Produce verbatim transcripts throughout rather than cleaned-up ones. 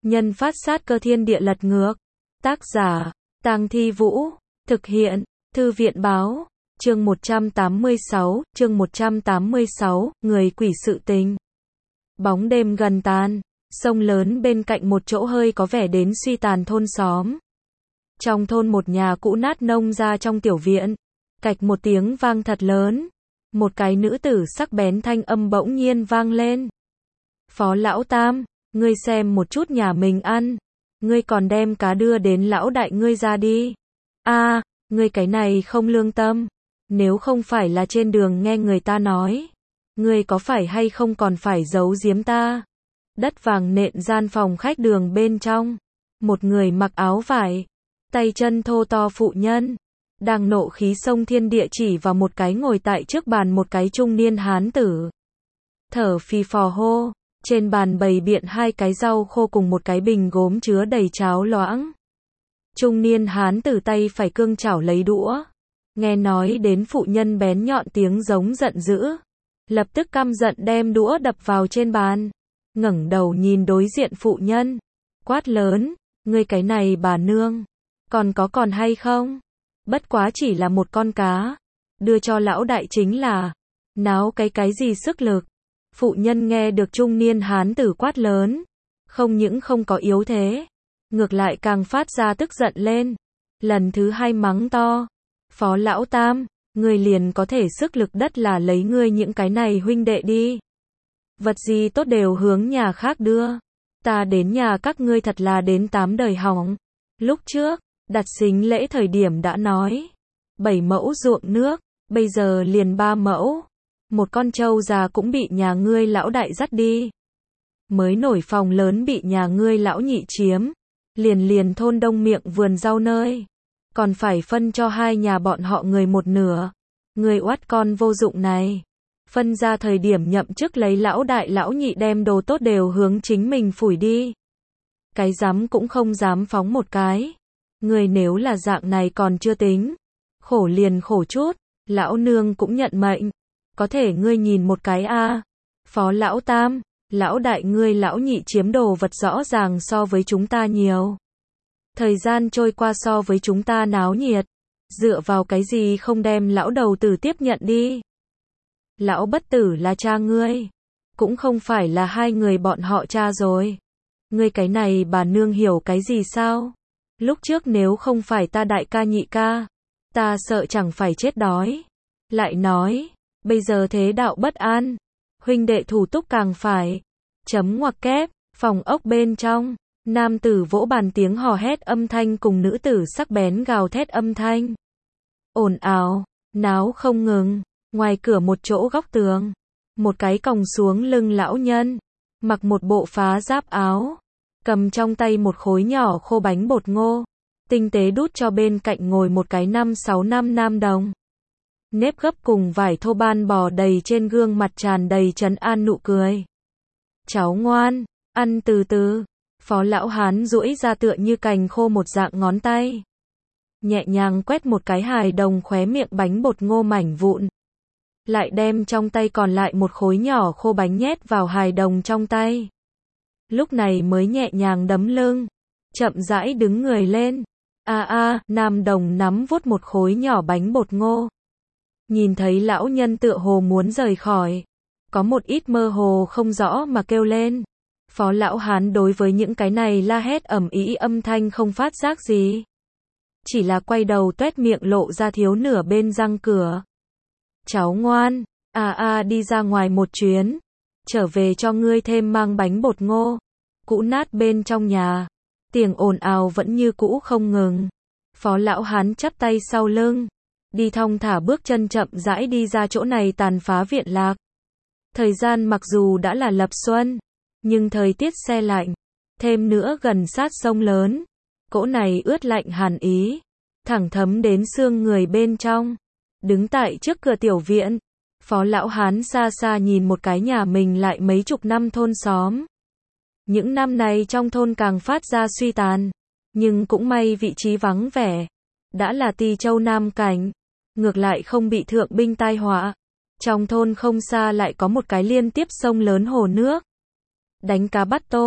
Nhân phát sát cơ thiên địa lật ngược. Tác giả, Tang Thi Vũ. Thực hiện, Thư viện báo. Chương một trăm tám mươi sáu, chương một trăm tám mươi sáu, người quỷ sự tình. Bóng đêm gần tan, sông lớn bên cạnh một chỗ hơi có vẻ đến suy tàn thôn xóm. Trong thôn một nhà cũ nát nông ra trong tiểu viện, cạch một tiếng vang thật lớn. Một cái nữ tử sắc bén thanh âm bỗng nhiên vang lên. Phó lão tam, ngươi xem một chút nhà mình ăn, ngươi còn đem cá đưa đến lão đại ngươi ra đi. A, à, ngươi cái này không lương tâm, nếu không phải là trên đường nghe người ta nói, ngươi có phải hay không còn phải giấu giếm ta. Đất vàng nện gian phòng khách đường bên trong, một người mặc áo vải, tay chân thô to phụ nhân, đang nộ khí xông thiên địa chỉ vào một cái ngồi tại trước bàn một cái trung niên hán tử. Thở phì phò hô, trên bàn bày biện hai cái rau khô cùng một cái bình gốm chứa đầy cháo loãng. Trung niên hán tử tay phải cương chảo lấy đũa, nghe nói đến phụ nhân bén nhọn tiếng giống giận dữ, lập tức căm giận đem đũa đập vào trên bàn, ngẩng đầu nhìn đối diện phụ nhân, quát lớn, ngươi cái này bà nương, còn có còn hay không? Bất quá chỉ là một con cá, đưa cho lão đại chính là, náo cái cái gì sức lực. Phụ nhân nghe được trung niên hán tử quát lớn, không những không có yếu thế, ngược lại càng phát ra tức giận lên, lần thứ hai mắng to, Phó lão tam, ngươi liền có thể sức lực đất là lấy ngươi những cái này huynh đệ đi. Vật gì tốt đều hướng nhà khác đưa, ta đến nhà các ngươi thật là đến tám đời hỏng. Lúc trước, đặt sính lễ thời điểm đã nói, bảy mẫu ruộng nước, bây giờ liền ba mẫu. Một con trâu già cũng bị nhà ngươi lão đại dắt đi. Mới nổi phòng lớn bị nhà ngươi lão nhị chiếm. Liền liền thôn đông miệng vườn rau nơi. Còn phải phân cho hai nhà bọn họ người một nửa. Ngươi oát con vô dụng này. Phân ra thời điểm nhậm chức lấy lão đại lão nhị đem đồ tốt đều hướng chính mình phủi đi. Cái dám cũng không dám phóng một cái. Ngươi nếu là dạng này còn chưa tính. Khổ liền khổ chút. Lão nương cũng nhận mệnh. Có thể ngươi nhìn một cái a, à. Phó lão tam, lão đại ngươi lão nhị chiếm đồ vật rõ ràng so với chúng ta nhiều. Thời gian trôi qua so với chúng ta náo nhiệt. Dựa vào cái gì không đem lão đầu tử tiếp nhận đi. Lão bất tử là cha ngươi. Cũng không phải là hai người bọn họ cha rồi. Ngươi cái này bà nương hiểu cái gì sao? Lúc trước nếu không phải ta đại ca nhị ca, ta sợ chẳng phải chết đói. Lại nói, bây giờ thế đạo bất an, huynh đệ thủ túc càng phải. Chấm ngoặc kép, phòng ốc bên trong, nam tử vỗ bàn tiếng hò hét âm thanh cùng nữ tử sắc bén gào thét âm thanh. Ồn ào, náo không ngừng, ngoài cửa một chỗ góc tường, một cái còng xuống lưng lão nhân, mặc một bộ phá giáp áo, cầm trong tay một khối nhỏ khô bánh bột ngô, tinh tế đút cho bên cạnh ngồi một cái năm sáu năm nam đồng. Nếp gấp cùng vải thô ban bò đầy trên gương mặt tràn đầy trấn an nụ cười. Cháu ngoan, ăn từ từ. Phó lão hán duỗi ra tựa như cành khô một dạng ngón tay. Nhẹ nhàng quét một cái hài đồng khóe miệng bánh bột ngô mảnh vụn. Lại đem trong tay còn lại một khối nhỏ khô bánh nhét vào hài đồng trong tay. Lúc này mới nhẹ nhàng đấm lưng. Chậm rãi đứng người lên. A a, nam đồng nắm vuốt một khối nhỏ bánh bột ngô. Nhìn thấy lão nhân tựa hồ muốn rời khỏi. Có một ít mơ hồ không rõ mà kêu lên. Phó lão hán đối với những cái này la hét ầm ĩ âm thanh không phát giác gì. Chỉ là quay đầu tuét miệng lộ ra thiếu nửa bên răng cửa. Cháu ngoan, a a đi ra ngoài một chuyến. Trở về cho ngươi thêm mang bánh bột ngô. Cũ nát bên trong nhà. Tiếng ồn ào vẫn như cũ không ngừng. Phó lão hán chắp tay sau lưng. Đi thong thả bước chân chậm rãi đi ra chỗ này tàn phá viện lạc. Thời gian mặc dù đã là lập xuân, nhưng thời tiết se lạnh, thêm nữa gần sát sông lớn, cỗ này ướt lạnh hàn ý, thẳng thấm đến xương người bên trong. Đứng tại trước cửa tiểu viện, Phó lão hán xa xa nhìn một cái nhà mình lại mấy chục năm thôn xóm. Những năm này trong thôn càng phát ra suy tàn, nhưng cũng may vị trí vắng vẻ, đã là Tỳ Châu Nam Cảnh. Ngược lại không bị thượng binh tai họa. Trong thôn không xa lại có một cái liên tiếp sông lớn hồ nước. Đánh cá bắt tôm,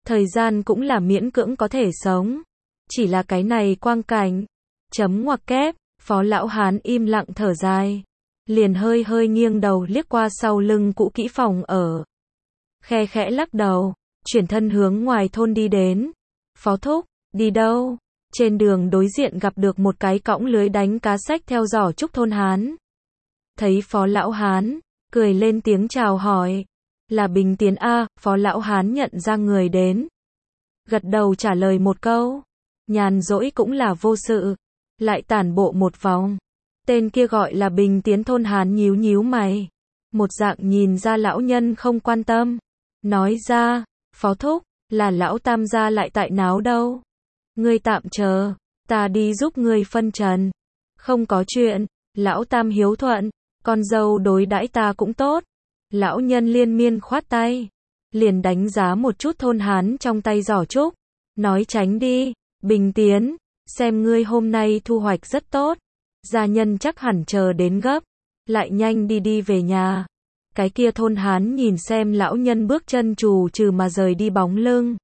thời gian cũng là miễn cưỡng có thể sống. Chỉ là cái này quang cảnh. Chấm ngoặc kép, Phó lão hán im lặng thở dài. Liền hơi hơi nghiêng đầu liếc qua sau lưng cũ kỹ phòng ở. Khe khẽ lắc đầu, chuyển thân hướng ngoài thôn đi đến. Phó thúc, đi đâu? Trên đường đối diện gặp được một cái cõng lưới đánh cá xách theo giỏ trúc thôn hán. Thấy Phó lão hán, cười lên tiếng chào hỏi. Là Bình Tiến a. Phó lão hán nhận ra người đến. Gật đầu trả lời một câu. Nhàn rỗi cũng là vô sự. Lại tản bộ một vòng. Tên kia gọi là Bình Tiến thôn hán nhíu nhíu mày. Một dạng nhìn ra lão nhân không quan tâm. Nói ra, Phó thúc, là lão tam gia lại tại náo đâu. Ngươi tạm chờ, ta đi giúp ngươi phân trần. Không có chuyện, lão tam hiếu thuận, con dâu đối đãi ta cũng tốt. Lão nhân liên miên khoát tay, liền đánh giá một chút thôn hán trong tay giỏ trúc, nói tránh đi, Bình Tiến, xem ngươi hôm nay thu hoạch rất tốt, gia nhân chắc hẳn chờ đến gấp, lại nhanh đi đi về nhà. Cái kia thôn hán nhìn xem lão nhân bước chân trù trừ mà rời đi bóng lưng.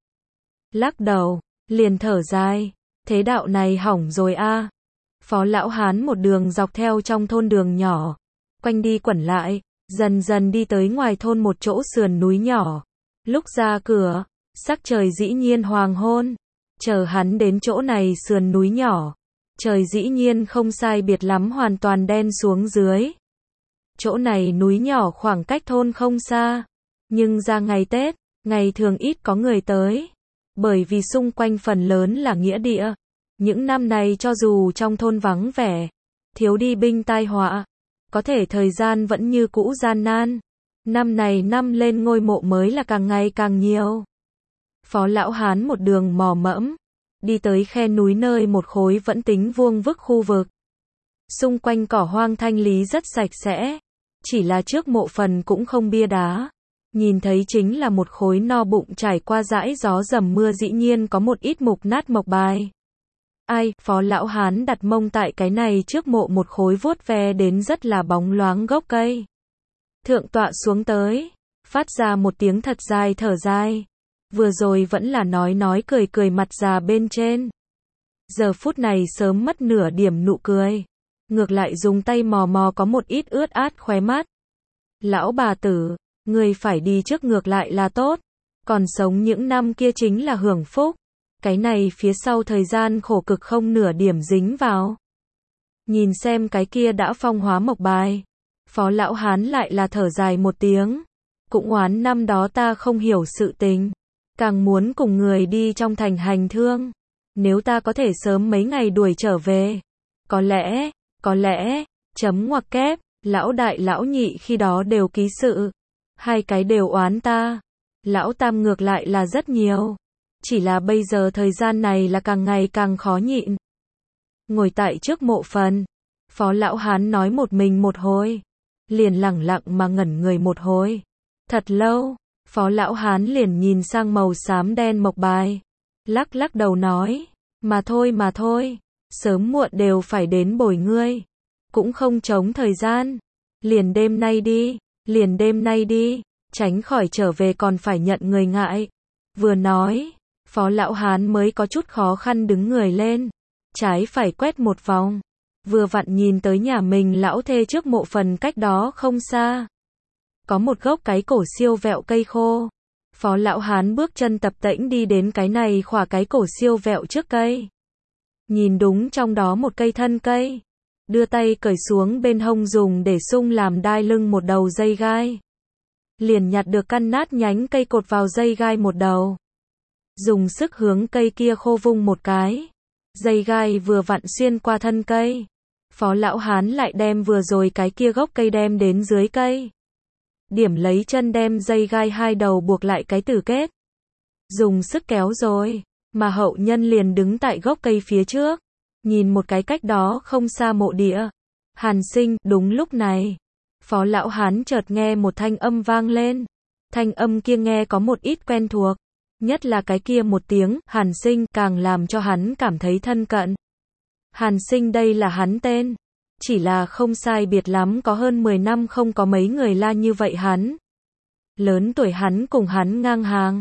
Lắc đầu, liền thở dài, thế đạo này hỏng rồi a. Phó lão hán một đường dọc theo trong thôn đường nhỏ, quanh đi quẩn lại, dần dần đi tới ngoài thôn một chỗ sườn núi nhỏ. Lúc ra cửa, sắc trời dĩ nhiên hoàng hôn. Chờ hắn đến chỗ này sườn núi nhỏ, trời dĩ nhiên không sai biệt lắm hoàn toàn đen xuống dưới. Chỗ này núi nhỏ khoảng cách thôn không xa, nhưng ra ngày Tết, ngày thường ít có người tới, bởi vì xung quanh phần lớn là nghĩa địa. Những năm này cho dù trong thôn vắng vẻ, thiếu đi binh tai họa, có thể thời gian vẫn như cũ gian nan. Năm này năm lên ngôi mộ mới là càng ngày càng nhiều. Phó lão hán một đường mò mẫm, đi tới khe núi nơi một khối vẫn tính vuông vức khu vực. Xung quanh cỏ hoang thanh lý rất sạch sẽ, chỉ là trước mộ phần cũng không bia đá. Nhìn thấy chính là một khối no bụng trải qua dãi gió dầm mưa dĩ nhiên có một ít mục nát mộc bài. Ai, Phó lão hán đặt mông tại cái này trước mộ một khối vuốt ve đến rất là bóng loáng gốc cây. Thượng tọa xuống tới, phát ra một tiếng thật dài thở dài. Vừa rồi vẫn là nói nói cười cười mặt già bên trên. Giờ phút này sớm mất nửa điểm nụ cười. Ngược lại dùng tay mò mò có một ít ướt át khóe mắt. Lão bà tử, người phải đi trước ngược lại là tốt. Còn sống những năm kia chính là hưởng phúc. Cái này phía sau thời gian khổ cực không nửa điểm dính vào. Nhìn xem cái kia đã phong hóa mộc bài. Phó lão hán lại là thở dài một tiếng. Cũng oán năm đó ta không hiểu sự tình. Càng muốn cùng người đi trong thành hành thương. Nếu ta có thể sớm mấy ngày đuổi trở về. Có lẽ, có lẽ, chấm ngoặc kép, lão đại lão nhị khi đó đều ký sự. Hai cái đều oán ta. Lão tam ngược lại là rất nhiều. Chỉ là bây giờ thời gian này là càng ngày càng khó nhịn. Ngồi tại trước mộ phần, Phó lão hán nói một mình một hồi. Liền lẳng lặng mà ngẩn người một hồi. Thật lâu, Phó lão hán liền nhìn sang màu xám đen mộc bài. Lắc lắc đầu nói, mà thôi mà thôi, sớm muộn đều phải đến bồi ngươi. Cũng không chống thời gian. Liền đêm nay đi, liền đêm nay đi, tránh khỏi trở về còn phải nhận người ngại. Vừa nói, Phó lão hán mới có chút khó khăn đứng người lên. Trái phải quét một vòng. Vừa vặn nhìn tới nhà mình lão thê trước mộ phần cách đó không xa. Có một gốc cái cổ siêu vẹo cây khô. Phó lão hán bước chân tập tễnh đi đến cái này khỏa cái cổ siêu vẹo trước cây. Nhìn đúng trong đó một cây thân cây. Đưa tay cởi xuống bên hông dùng để sung làm đai lưng một đầu dây gai. Liền nhặt được căn nát nhánh cây cột vào dây gai một đầu. Dùng sức hướng cây kia khô vung một cái. Dây gai vừa vặn xuyên qua thân cây. Phó lão hán lại đem vừa rồi cái kia gốc cây đem đến dưới cây. Điểm lấy chân đem dây gai hai đầu buộc lại cái tử kết. Dùng sức kéo rồi, mà hậu nhân liền đứng tại gốc cây phía trước. Nhìn một cái cách đó không xa mộ địa. Hàn Sinh, đúng lúc này. Phó lão hán chợt nghe một thanh âm vang lên. Thanh âm kia nghe có một ít quen thuộc. Nhất là cái kia một tiếng, Hàn Sinh, càng làm cho hắn cảm thấy thân cận. Hàn Sinh đây là hắn tên. Chỉ là không sai biệt lắm có hơn mười năm không có mấy người la như vậy hắn. Lớn tuổi hắn cùng hắn ngang hàng.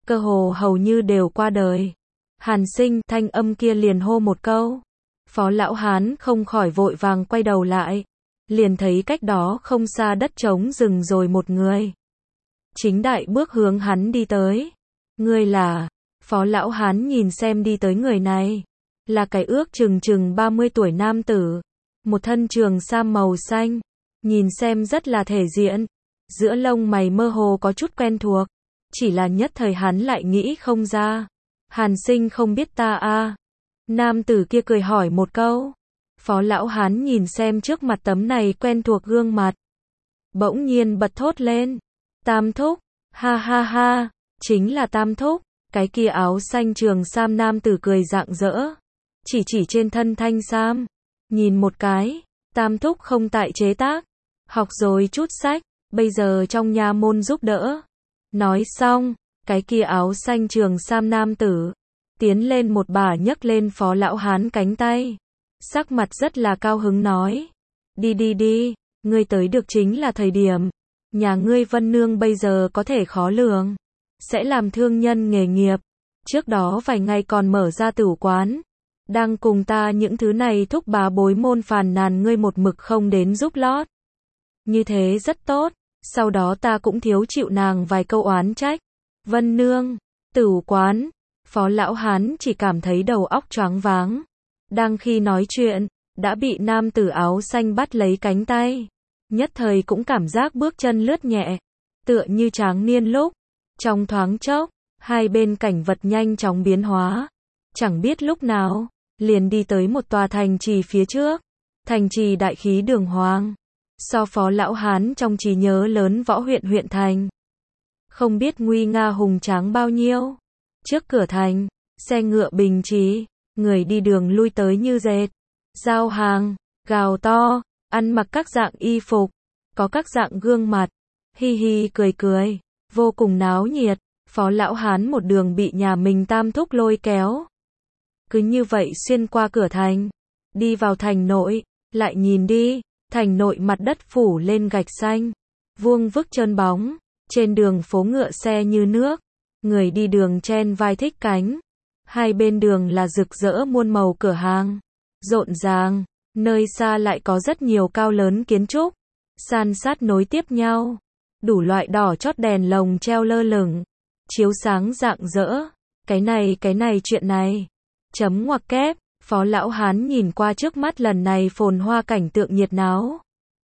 cơ hồ hầu như đều qua đời. Hàn Sinh, thanh âm kia liền hô một câu. Phó lão hán không khỏi vội vàng quay đầu lại, liền thấy cách đó không xa đất trống rừng rồi một người. Chính đại bước hướng hắn đi tới. Người là, Phó lão hán nhìn xem đi tới người này, là cái ước chừng chừng ba mươi tuổi nam tử, một thân trường sam màu xanh, nhìn xem rất là thể diện, giữa lông mày mơ hồ có chút quen thuộc, chỉ là nhất thời hắn lại nghĩ không ra. Hàn Sinh không biết ta a? Nam tử kia cười hỏi một câu. Phó lão hán nhìn xem trước mặt tấm này quen thuộc gương mặt, bỗng nhiên bật thốt lên. Tam thúc, ha ha ha, chính là Tam thúc. Cái kia áo xanh trường sam nam tử cười rạng rỡ, chỉ chỉ trên thân thanh sam, nhìn một cái, Tam thúc không tại chế tác, học rồi chút sách, bây giờ trong nha môn giúp đỡ. Nói xong, cái kia áo xanh trường sam nam tử tiến lên một bà nhấc lên Phó lão hán cánh tay, sắc mặt rất là cao hứng nói: đi đi đi, ngươi tới được chính là thời điểm, nhà ngươi Vân Nương bây giờ có thể khó lường, sẽ làm thương nhân nghề nghiệp, trước đó vài ngày còn mở ra tửu quán, đang cùng ta những thứ này thúc bá bối môn phàn nàn ngươi một mực không đến giúp lót. Như thế rất tốt, sau đó ta cũng thiếu chịu nàng vài câu oán trách. Vân Nương, tửu quán, Phó lão hán chỉ cảm thấy đầu óc choáng váng. Đang khi nói chuyện, đã bị nam tử áo xanh bắt lấy cánh tay. Nhất thời cũng cảm giác bước chân lướt nhẹ, tựa như tráng niên lúc. Trong thoáng chốc, hai bên cảnh vật nhanh chóng biến hóa. Chẳng biết lúc nào, liền đi tới một tòa thành trì phía trước. Thành trì đại khí đường hoàng. So Phó lão hán trong trí nhớ lớn võ huyện huyện thành, không biết nguy nga hùng tráng bao nhiêu. Trước cửa thành, xe ngựa bình trì, người đi đường lui tới như dệt, giao hàng, gào to, ăn mặc các dạng y phục, có các dạng gương mặt, hi hi cười cười, vô cùng náo nhiệt. Phó lão hán một đường bị nhà mình Tam thúc lôi kéo, cứ như vậy xuyên qua cửa thành, đi vào thành nội, lại nhìn đi, thành nội mặt đất phủ lên gạch xanh, vuông vức trơn bóng, trên đường phố ngựa xe như nước, người đi đường chen vai thích cánh, hai bên đường là rực rỡ muôn màu cửa hàng, rộn ràng, nơi xa lại có rất nhiều cao lớn kiến trúc, san sát nối tiếp nhau, đủ loại đỏ chót đèn lồng treo lơ lửng, chiếu sáng rạng rỡ, cái này cái này chuyện này, chấm ngoặc kép. Phó lão hán nhìn qua trước mắt lần này phồn hoa cảnh tượng nhiệt náo,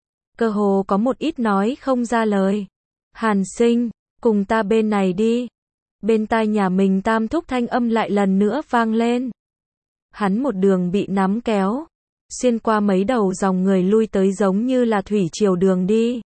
cơ hồ có một ít nói không ra lời. Hàn Sinh, cùng ta bên này đi. Bên tai nhà mình Tam thúc thanh âm lại lần nữa vang lên. Hắn một đường bị nắm kéo, xuyên qua mấy đầu dòng người lui tới giống như là thủy triều đường đi.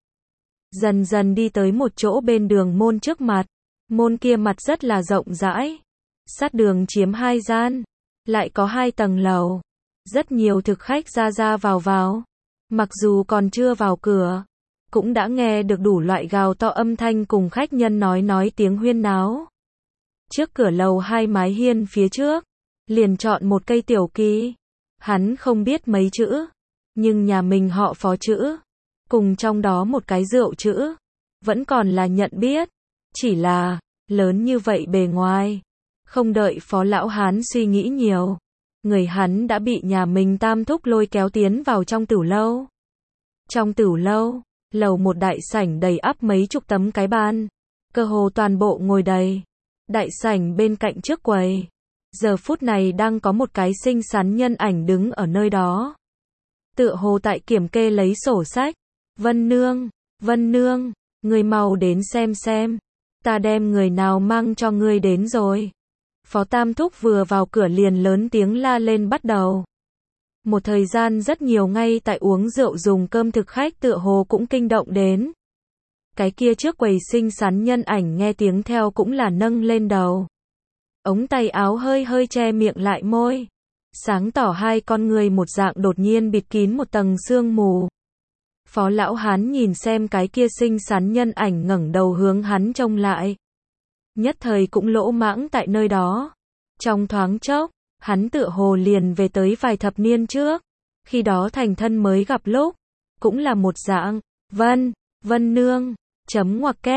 Dần dần đi tới một chỗ bên đường môn trước mặt, môn kia mặt rất là rộng rãi, sát đường chiếm hai gian. Lại có hai tầng lầu, rất nhiều thực khách ra ra vào vào, mặc dù còn chưa vào cửa, cũng đã nghe được đủ loại gào to âm thanh cùng khách nhân nói nói tiếng huyên náo. Trước cửa lầu hai mái hiên phía trước, liền chọn một cây tiểu kỳ, hắn không biết mấy chữ, nhưng nhà mình họ Phó chữ, cùng trong đó một cái rượu chữ, vẫn còn là nhận biết, chỉ là, lớn như vậy bề ngoài. Không đợi Phó lão hán suy nghĩ nhiều, người hắn đã bị nhà mình Tam thúc lôi kéo tiến vào trong tửu lâu. Trong tửu lâu, lầu một đại sảnh đầy ắp mấy chục tấm cái bàn, cơ hồ toàn bộ ngồi đầy. Đại sảnh bên cạnh trước quầy, giờ phút này đang có một cái xinh xắn nhân ảnh đứng ở nơi đó. Tựa hồ tại kiểm kê lấy sổ sách. Vân Nương, Vân Nương, người mau đến xem xem, ta đem người nào mang cho ngươi đến rồi. Phó Tam thúc vừa vào cửa liền lớn tiếng la lên bắt đầu. Một thời gian rất nhiều ngay tại uống rượu dùng cơm thực khách tựa hồ cũng kinh động đến. Cái kia trước quầy xinh xắn nhân ảnh nghe tiếng theo cũng là nâng lên đầu. Ống tay áo hơi hơi che miệng lại môi. Sáng tỏ hai con người một dạng đột nhiên bịt kín một tầng sương mù. Phó lão hán nhìn xem cái kia xinh xắn nhân ảnh ngẩng đầu hướng hắn trông lại. Nhất thời cũng lỗ mãng tại nơi đó. Trong thoáng chốc, hắn tựa hồ liền về tới vài thập niên trước. Khi đó thành thân mới gặp lúc, cũng là một dạng. Vân, Vân Nương, chấm ngoặc kép.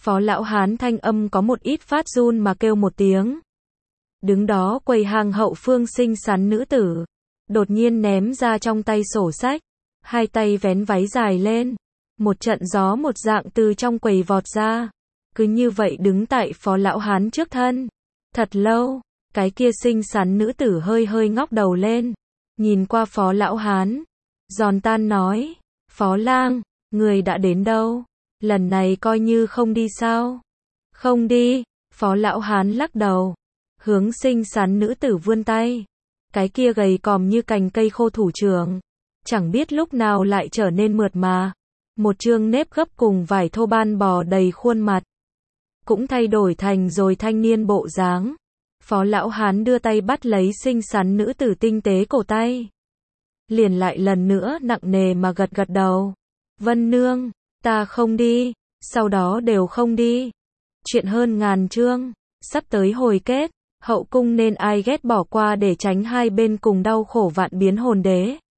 Phó lão hán thanh âm có một ít phát run mà kêu một tiếng. Đứng đó quầy hàng hậu phương xinh xắn nữ tử, đột nhiên ném ra trong tay sổ sách, hai tay vén váy dài lên, một trận gió một dạng từ trong quầy vọt ra, cứ như vậy đứng tại phó lão hán trước thân. Thật lâu, cái kia xinh xắn nữ tử hơi hơi ngóc đầu lên, nhìn qua phó lão hán, giòn tan nói, Phó lang, người đã đến đâu? Lần này coi như không đi sao? Không đi, phó lão hán lắc đầu, hướng xinh xắn nữ tử vươn tay, cái kia gầy còm như cành cây khô thủ trưởng, chẳng biết lúc nào lại trở nên mượt mà, một trương nếp gấp cùng vải thô ban bò đầy khuôn mặt, cũng thay đổi thành rồi thanh niên bộ dáng. Phó lão hán đưa tay bắt lấy xinh xắn nữ tử tinh tế cổ tay, liền lại lần nữa nặng nề mà gật gật đầu. Vân nương, ta không đi, sau đó đều không đi. Chuyện hơn ngàn chương, sắp tới hồi kết, hậu cung nên ai ghét bỏ qua để tránh hai bên cùng đau khổ vạn biến hồn đế.